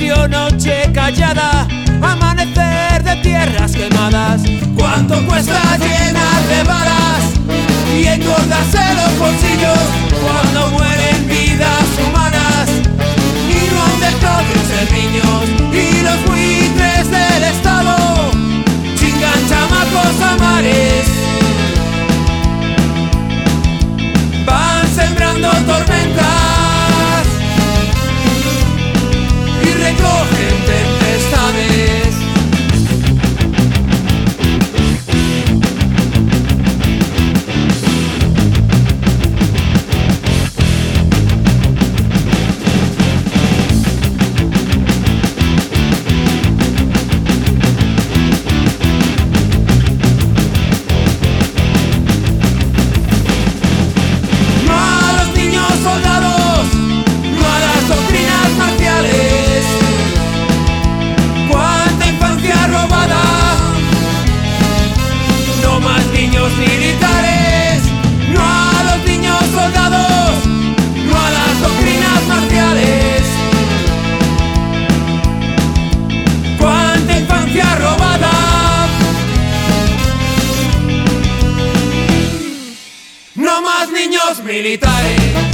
silencio, noche callada, amanecer de tierras quemadas. ¿Cuánto cuesta llenar de balas y engordarse los bolsillos cuando mueren vidas humanas y no han dejado de ser niños? Y los buitres del Estado chingan chamacos a mares, van sembrando tormentas y recogen tempestades. Militares, no a los niños soldados, no a las doctrinas marciales. Cuánta infancia robada, no más niños militares.